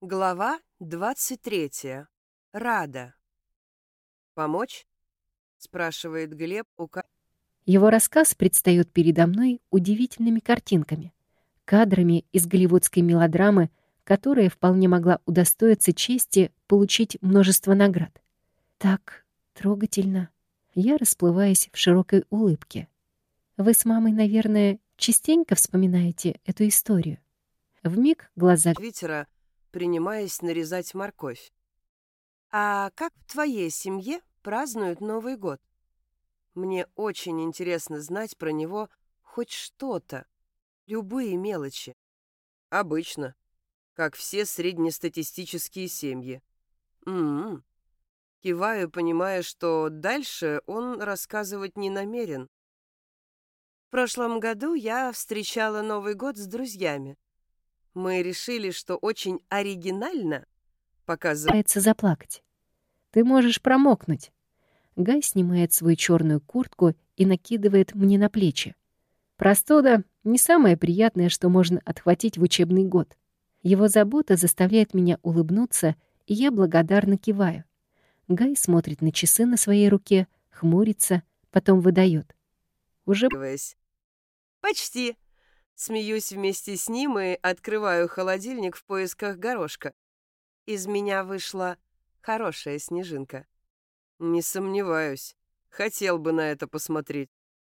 Глава 23. Рада. «Помочь?» — спрашивает Глеб Его рассказ предстает передо мной удивительными картинками, кадрами из голливудской мелодрамы, которая вполне могла удостоиться чести получить множество наград. Так трогательно. Я расплываюсь в широкой улыбке. Вы с мамой, наверное, частенько вспоминаете эту историю. Вмиг глаза Твиттера, принимаясь нарезать морковь. «А как в твоей семье празднуют Новый год? Мне очень интересно знать про него хоть что-то, любые мелочи». «Обычно, как все среднестатистические семьи». «М-м». Киваю, понимая, что дальше он рассказывать не намерен. В прошлом году я встречала Новый год с друзьями. Мы решили, что очень оригинально показать. пытается заплакать. Ты можешь промокнуть. Гай снимает свою черную куртку и накидывает мне на плечи. Простуда — не самое приятное, что можно отхватить в учебный год. Его забота заставляет меня улыбнуться, и я благодарно киваю. Гай смотрит на часы на своей руке, хмурится, потом выдает. Уже Почти. Смеюсь вместе с ним и открываю холодильник в поисках горошка. Из меня вышла хорошая снежинка. Не сомневаюсь. Хотел бы на это посмотреть.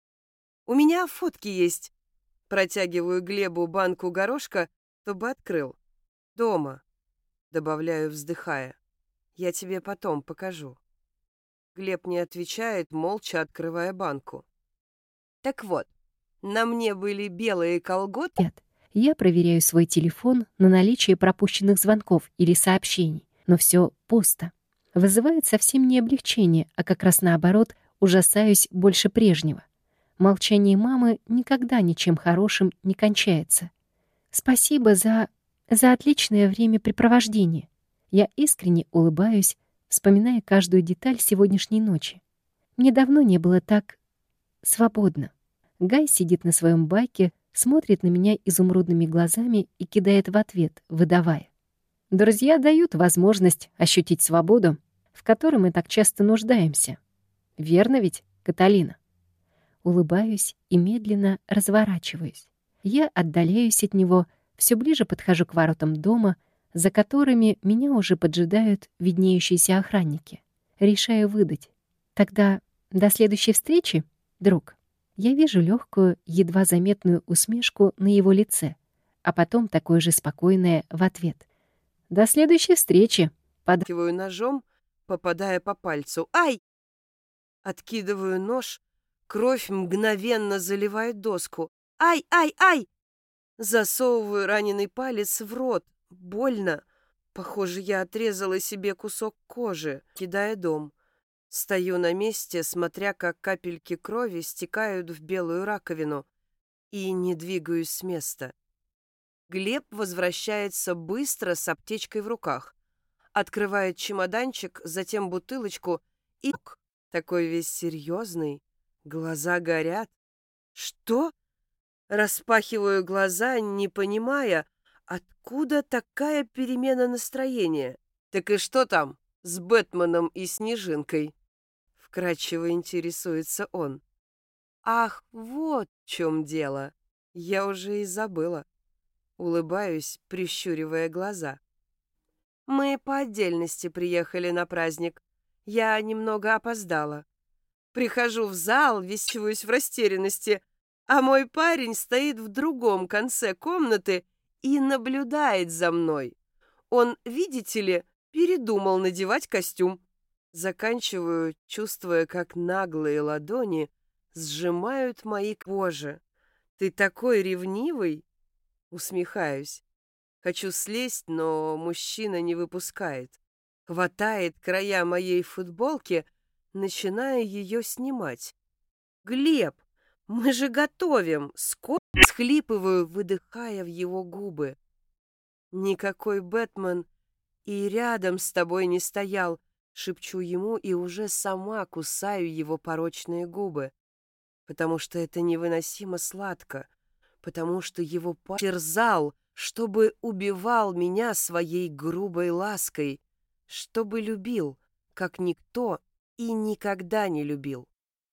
У меня фотки есть. Протягиваю Глебу банку горошка, чтобы открыл. Дома. Добавляю, вздыхая. Я тебе потом покажу. Глеб не отвечает, молча открывая банку. Так вот, на мне были белые колготы. нет. Я проверяю свой телефон на наличие пропущенных звонков или сообщений, но все пусто. Вызывает совсем не облегчение, а как раз наоборот, ужасаюсь больше прежнего. Молчание мамы никогда ничем хорошим не кончается. Спасибо за отличное времяпрепровождение. Я искренне улыбаюсь, вспоминая каждую деталь сегодняшней ночи. Мне давно не было так свободно. Гай сидит на своем байке, смотрит на меня изумрудными глазами и кидает в ответ, выдавая. Друзья дают возможность ощутить свободу, в которой мы так часто нуждаемся. Верно ведь, Каталина? Улыбаюсь и медленно разворачиваюсь. Я отдаляюсь от него, все ближе подхожу к воротам дома, за которыми меня уже поджидают виднеющиеся охранники. Решаю выдать. Тогда до следующей встречи, друг. Я вижу легкую, едва заметную усмешку на его лице, а потом такое же спокойное в ответ. До следующей встречи, Откидываю ножом, попадая по пальцу. Ай! Откидываю нож, кровь мгновенно заливает доску. Ай, ай, ай! Засовываю раненый палец в рот. Больно. Похоже, я отрезала себе кусок кожи, кидая дом. Стою на месте, смотря, как капельки крови стекают в белую раковину, и не двигаюсь с места. Глеб возвращается быстро с аптечкой в руках. Открывает чемоданчик, затем бутылочку и... Такой весь серьезный. Глаза горят. Что? Распахиваю глаза, не понимая, откуда такая перемена настроения. Так и что там с Бэтменом и Снежинкой? Вкратчиво интересуется он. Ах, вот в чем дело. Я уже и забыла. Улыбаюсь, прищуривая глаза. Мы по отдельности приехали на праздник. Я немного опоздала. Прихожу в зал, висеваюсь в растерянности, а мой парень стоит в другом конце комнаты и наблюдает за мной. Он, видите ли, передумал надевать костюм. Заканчиваю, чувствуя, как наглые ладони сжимают мои кожи. «Ты такой ревнивый?» Усмехаюсь. Хочу слезть, но мужчина не выпускает. Хватает края моей футболки, начиная ее снимать. «Глеб, мы же готовим!» Схлипываю, выдыхая в его губы. «Никакой Бэтмен и рядом с тобой не стоял», шепчу ему и уже сама кусаю его порочные губы, потому что это невыносимо сладко, потому что его терзал чтобы убивал меня своей грубой лаской, чтобы любил, как никто и никогда не любил.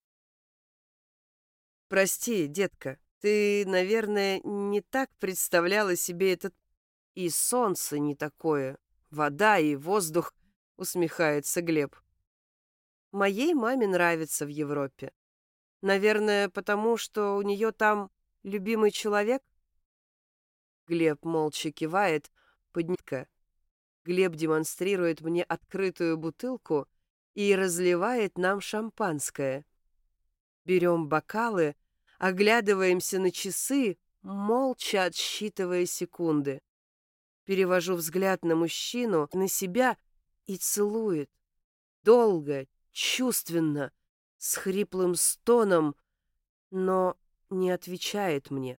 Прости, детка, ты, наверное, не так представляла себе этот... И солнце не такое, вода и воздух, усмехается Глеб. Моей маме нравится в Европе. Наверное, потому что у нее там любимый человек? Глеб молча кивает, поднятка. Глеб демонстрирует мне открытую бутылку и разливает нам шампанское. Берем бокалы, оглядываемся на часы, молча отсчитывая секунды. Перевожу взгляд на мужчину, на себя и целует. Долго, чувственно, с хриплым стоном, но не отвечает мне.